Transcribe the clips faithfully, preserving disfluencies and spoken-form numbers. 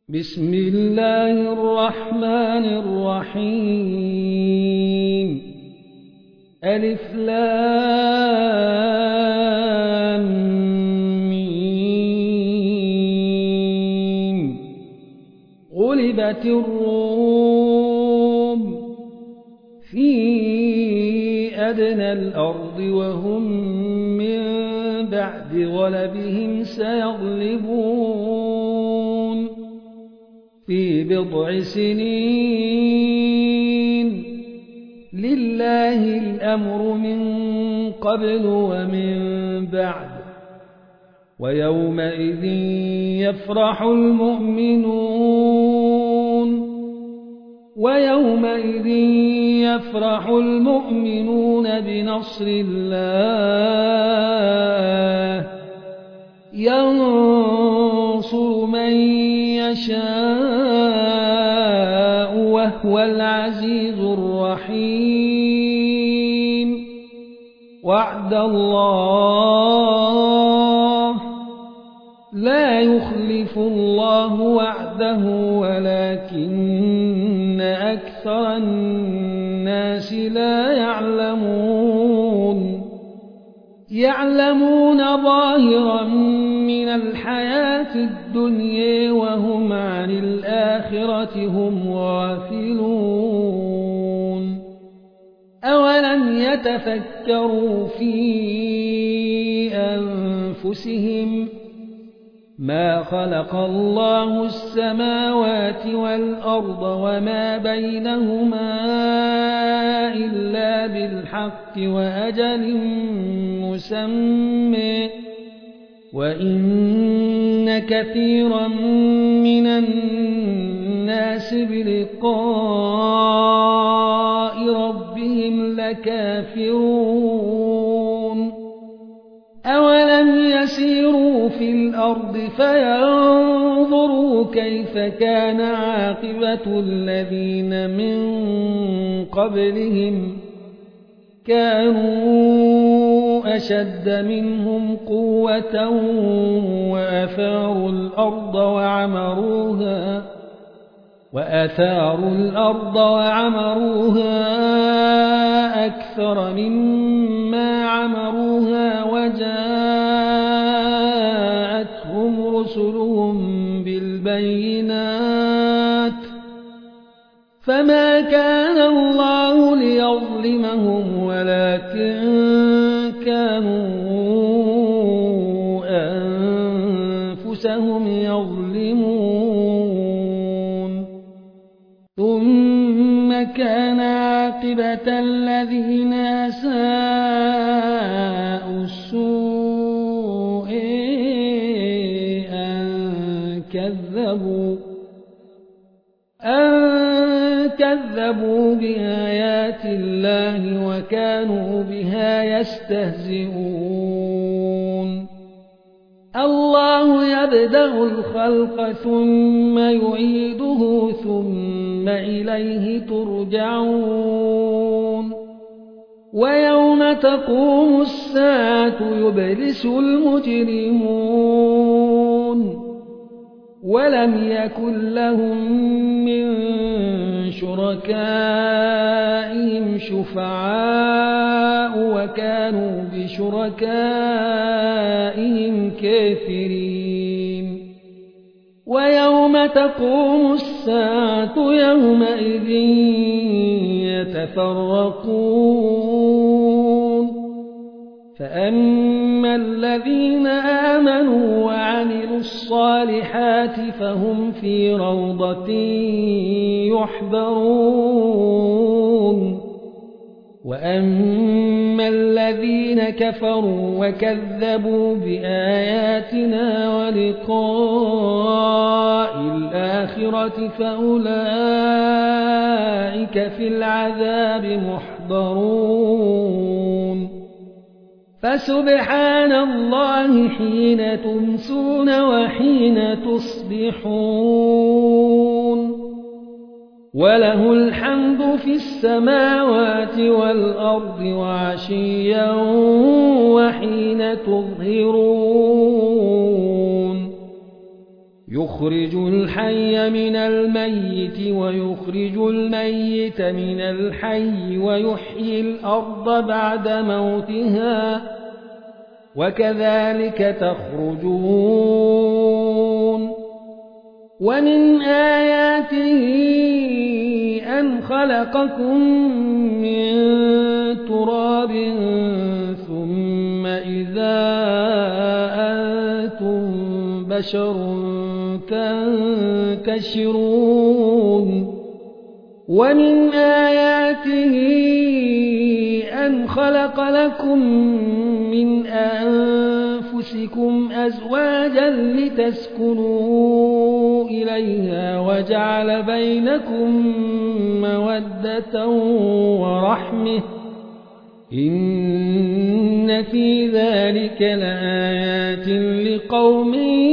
بسم الله الرحمن الرحيم ألف لام ميم غلبت الروم في أدنى الأرض وهم من بعد غلبهم سيغلبون في بضع سنين لله الأمر من قبل ومن بعد ويومئذ يفرح المؤمنون ويومئذ يفرح المؤمنون بنصر الله ينصر من يشاء وهو العزيز الرحيم وعد الله لا يخلف الله وعده ولكن أكثر الناس لا يعلمون يعلمون ظاهرا من الحياة الدنيا وهم عن الآخرة هم غافلون أولم يتفكروا في أنفسهم ما خلق الله السماوات والأرض وما بينهما إلا بالحق وأجل مسمى وإن كثيرا من الناس بلقاء ربهم لكافرون أولم يسيروا في الأرض فينظروا كيف كان عاقبة الذين من قبلهم كانوا أشد منهم قوة وأثاروا الأرض وعمروها وأثاروا الأرض وعمروها أكثر مما عمروها وجاءتهم رسلهم بالبينات فما كان الله ليظلمهم ولكن كانوا أنفسهم يظلمون ثم كان عاقبة الذين أساءوا السوء أن كذبوا أن كذبوا بآيات الله وكانوا بها يستهزئون الله يبدأ الخلق ثم يعيده ثم إليه ترجعون ويوم تقوم الساعة يبلس المجرمون ولم يكن لهم من شركائهم شفعاء وكانوا بشركائهم كافرين ويوم تقوم الساعة يومئذ يتفرقون فأما الذين آمنوا وعملوا الصالحات فهم في روضة يحبرون وأما الذين كفروا وكذبوا بآياتنا ولقاء الآخرة فأولئك في العذاب محضرون فسبحان الله حين تمسون وحين تصبحون وله الحمد في السماوات والأرض وعشيا وحين تظهرون يخرج الحي من الميت ويخرج الميت من الحي ويحيي الأرض بعد موتها وكذلك تخرجون ومن آياته أن خلقكم من تراب ثم إذا أنتم بشر تنتشرون ومن آياته أن خلق لكم من أنفسكم أزواجا لتسكنوا إليها وجعل بينكم مودة ورحمة إن في ذلك لآيات لقوم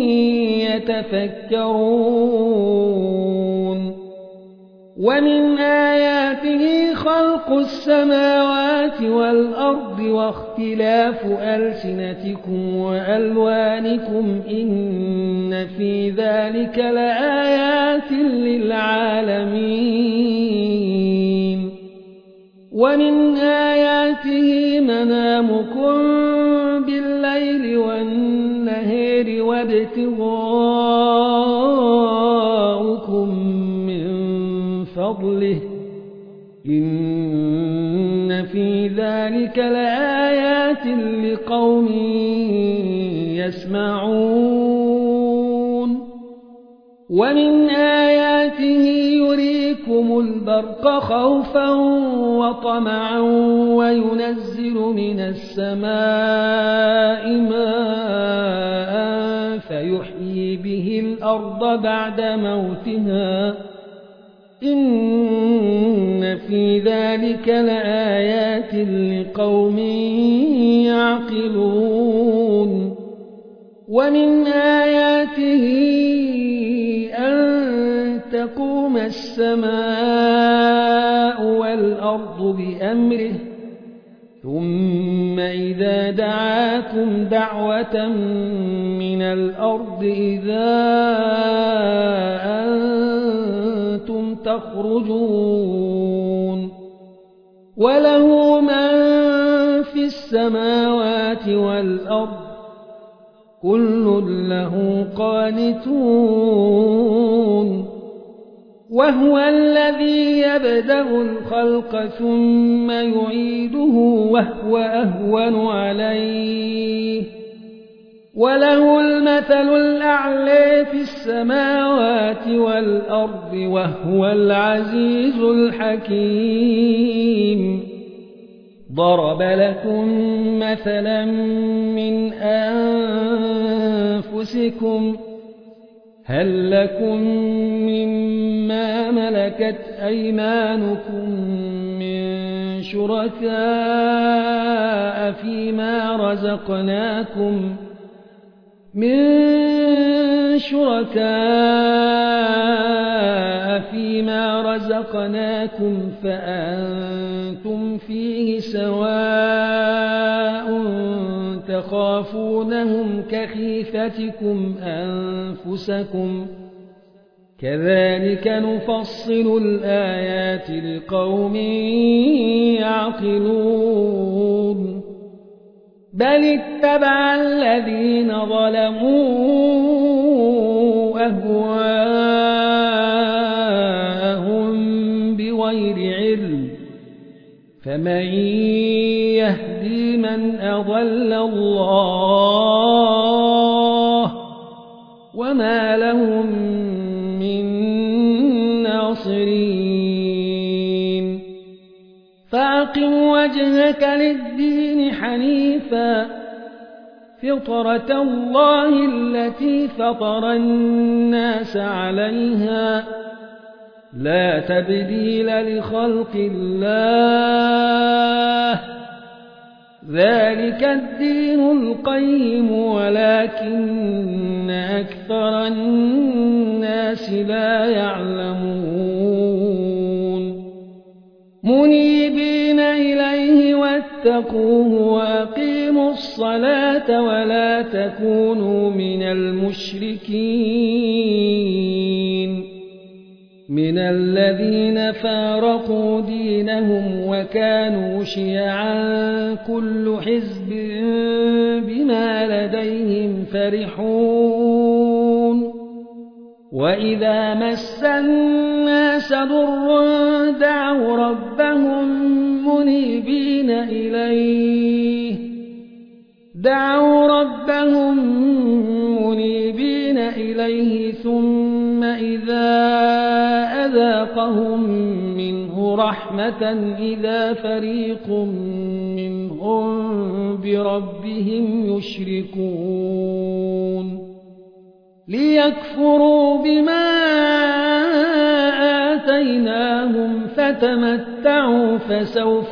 يتفكرون ومن آياته خلق السماوات والأرض واختلاف ألسنتكم وألوانكم إن في ذلك لآيات للعالمين ومن آياته منامكم بالليل والنهار وابتغاؤكم من فضله إن في ذلك لآيات لقوم يسمعون ومن آياته يريكم البرق خوفا وطمعا وينزل من السماء ماء فيحيي به الأرض بعد موتها إن في ذلك لآيات لقوم يعقلون ومن آياته أن تقوم السماء والأرض بأمره ثم إذا دعاكم دعوة من الأرض إذا أنتم تخرجون وله من في السماوات والأرض كل له قانتون وهو الذي يبدأ الخلق ثم يعيده وهو أهون عليه وله المثل الأعلى في السماوات والأرض وهو العزيز الحكيم ضرب لكم مثلا من أنفسكم هل لكم مما ملكت أيمانكم من شركاء فيما رزقناكم من شركاء فيما رزقناكم فأنتم فيه سواء تخافونهم كخيفتكم أنفسكم كذلك نفصل الآيات لقوم يعقلون بل اتبع الذين ظلموا أهواءهم بغير علم فمن يهدي من أضل الله وما لهم من ناصرين فأقم وجهك للدين حنيفا فطرة الله التي فطر الناس عليها لا تبديل لخلق الله ذلك الدين القيم ولكن أكثر الناس لا يعلمون منيبين إليه واتقوه وأقيموا الصلاة ولا تكونوا من المشركين من الذين فارقوا دينهم وكانوا شيعا كل حزب بما لديهم فرحون وإذا مس الناس ضر دعوا ربهم منيبين إليه دعوا ربهم منيبين إليه ثم إذا أذاقهم منه رحمة إذا فريق منهم بربهم يشركون ليكفروا بما آتيناهم فتمتعوا فسوف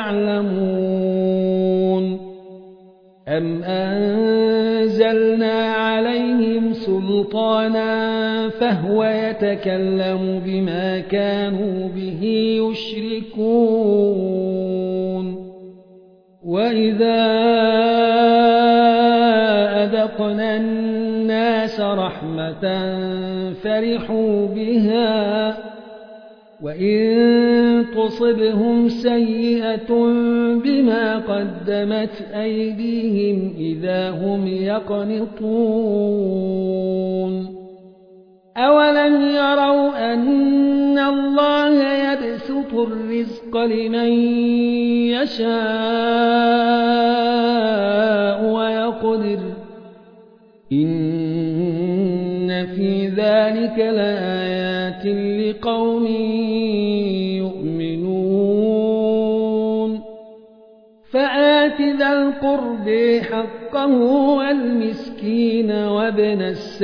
تعلمون أم أنزلنا عليهم سلطانا فهو يتكلم بما كانوا به يشركون وإذا أذقنا الناس رحمة فرحوا بها وإن تصبهم سيئة بما قدمت أيديهم إذا هم يقنطون أولم يروا أن الله يبسط الرزق لمن يشاء ويقدر إن في ذلك لآيات لقوم يؤمنون فآت ذا القرب حقه والمسكين وابن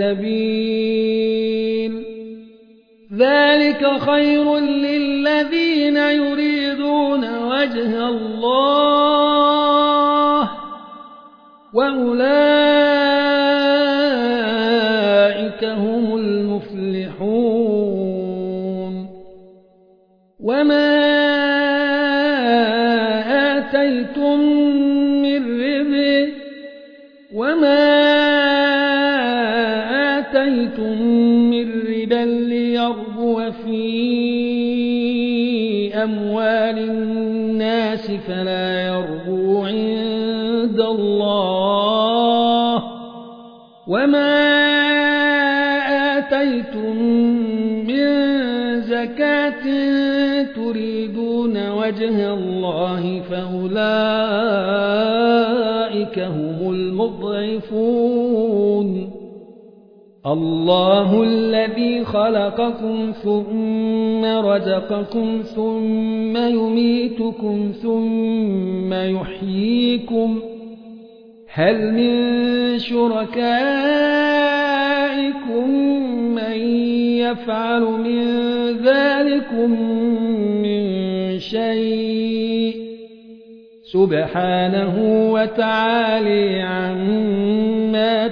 السبيل ذلك خير للذين يريدون وجه الله وأولئك هم المفلحون وما آتيتم من ربا وما آتيتم من ربا ليربو في أموال الناس فلا يربو عند الله وما آتيتم من زكاة تريدون وجه الله فأولئك هم المضعفون الله الذي خلقكم ثم رزقكم ثم يميتكم ثم يحييكم هل من شركائكم من يفعل من ذلكم من شيء سبحانه وتعالى عما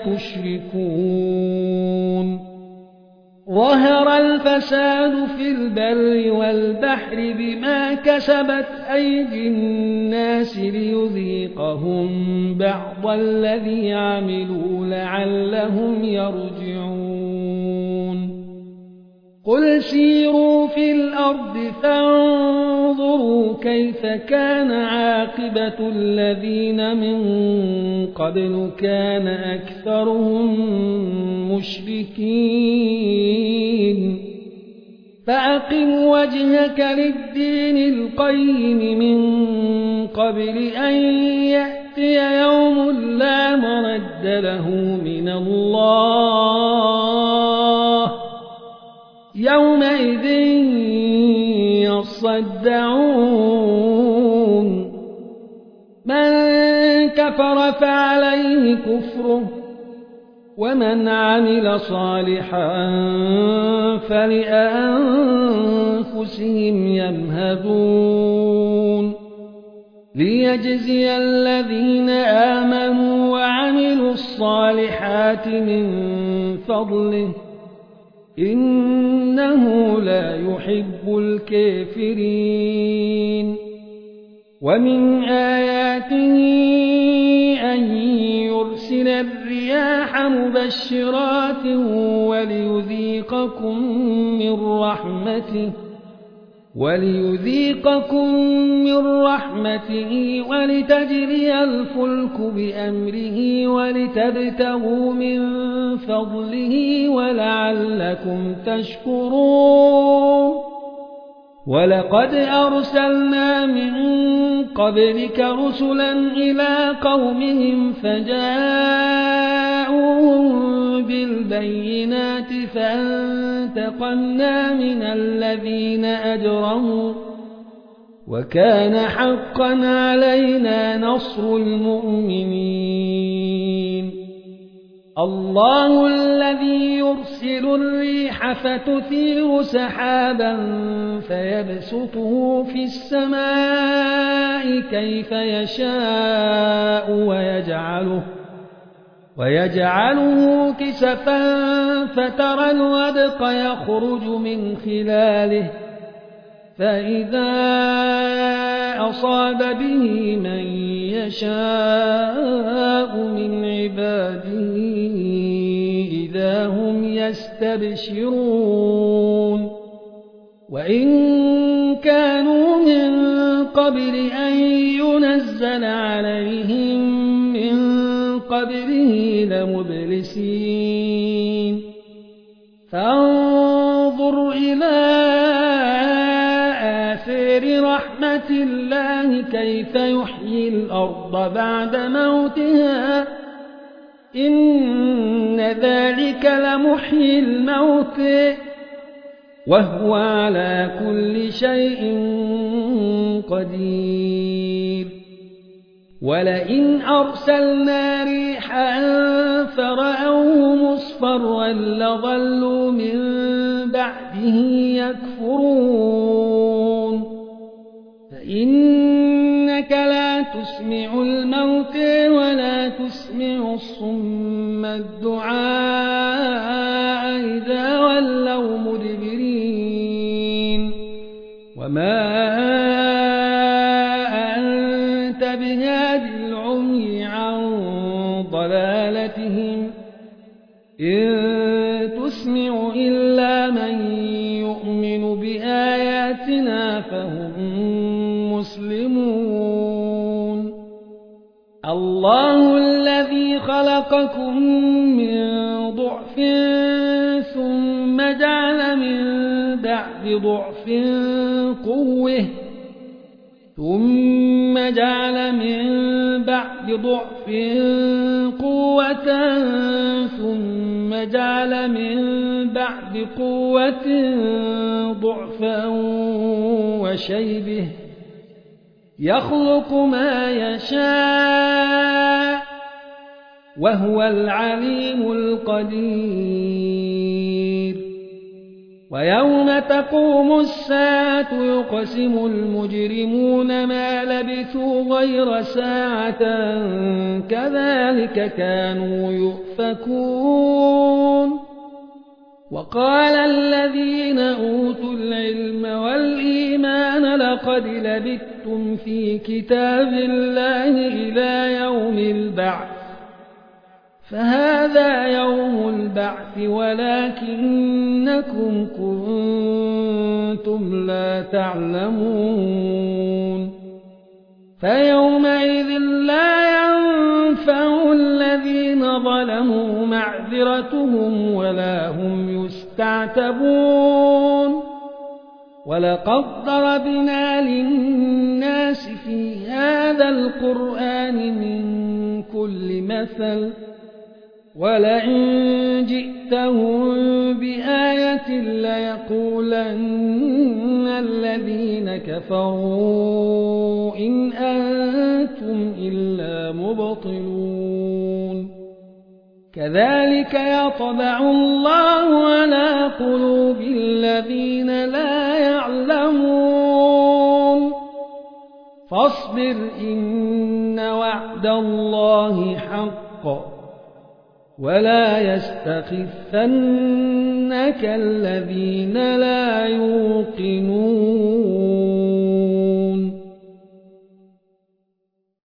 تشركون ظهر الفساد في البر والبحر بما كسبت أيدي الناس ليذيقهم بعض الذي عملوا لعلهم يرجعون قل سيروا في الأرض فانظروا كيف كان عاقبة الذين من قبل كان أكثرهم مشركين فأقم وجهك للدين القيم من قبل أن يأتي يوم لا مرد له من الله يومئذ يصدعون من كفر فعليه كفره ومن عمل صالحا فلأنفسهم يمهدون ليجزي الذين آمنوا وعملوا الصالحات من فضله إنه لا يحب الكافرين ومن آياته أن يرسل من الرياح مبشرات وليذيقكم من رحمته وليذيقكم من رحمته ولتجري الفلك بأمره ولتبتغوا من فضله ولعلكم تشكرون ولقد أرسلنا من قبلك رسلا إلى قومهم فجاءوهم بالبينات فانتقمنا من الذين أجرموا وكان حقا علينا نصر المؤمنين الله الذي يرسل الريح فتثير سحابا فيبسطه في السماء كيف يشاء ويجعله ويجعله كسفا فترى الودق يخرج من خلاله فإذا أصاب به من يشاء من عباده إذا هم يستبشرون وإن كانوا من قبل أن ينزل عليهم من قبله لمبلسين فانظر إلى آثار رحمة الله كيف يحيي الأرض بعد موتها إن ذلك لمحيي الموت وهو على كل شيء قدير ولئن أرسلنا ريحا فرأوه مصفرا لظلوا من بعده يكفرون فإنك لا تسمع الموت ولا تسمع الصم الدعاء إذا ولوا مدبرين وما أنت بهاد العمي عن ضلالتهم إن تسمع إلا من يؤمن بآياتنا فهم مسلمون الله الذي خلقكم من ضعف ثم جعل من بعد ضعف قوة ثم جعل من بعد ضعف قوة ثم جعل من بعد قوة ضعفا وشيبه يخلق ما يشاء وهو العليم القدير ويوم تقوم الساعة يقسم المجرمون ما لبثوا غير ساعة كذلك كانوا يؤفكون وقال الذين أوتوا العلم والإيمان لقد لبثتم في كتاب الله إلى يوم البعث فهذا يوم البعث ولكنكم كنتم لا تعلمون فيومئذ لا ينفع الذين ظلموا معذرتهم ولا هم يستعتبون ولقد ضربنا للناس في هذا القرآن من كل مثل ولئن جئتهم بآية ليقولن الذين كفروا إن أنتم إلا مبطلون كذلك يطبع الله على قلوب الذين لا يعلمون فاصبر إن وعد الله حق ولا يستخفنك الذين لا يوقنون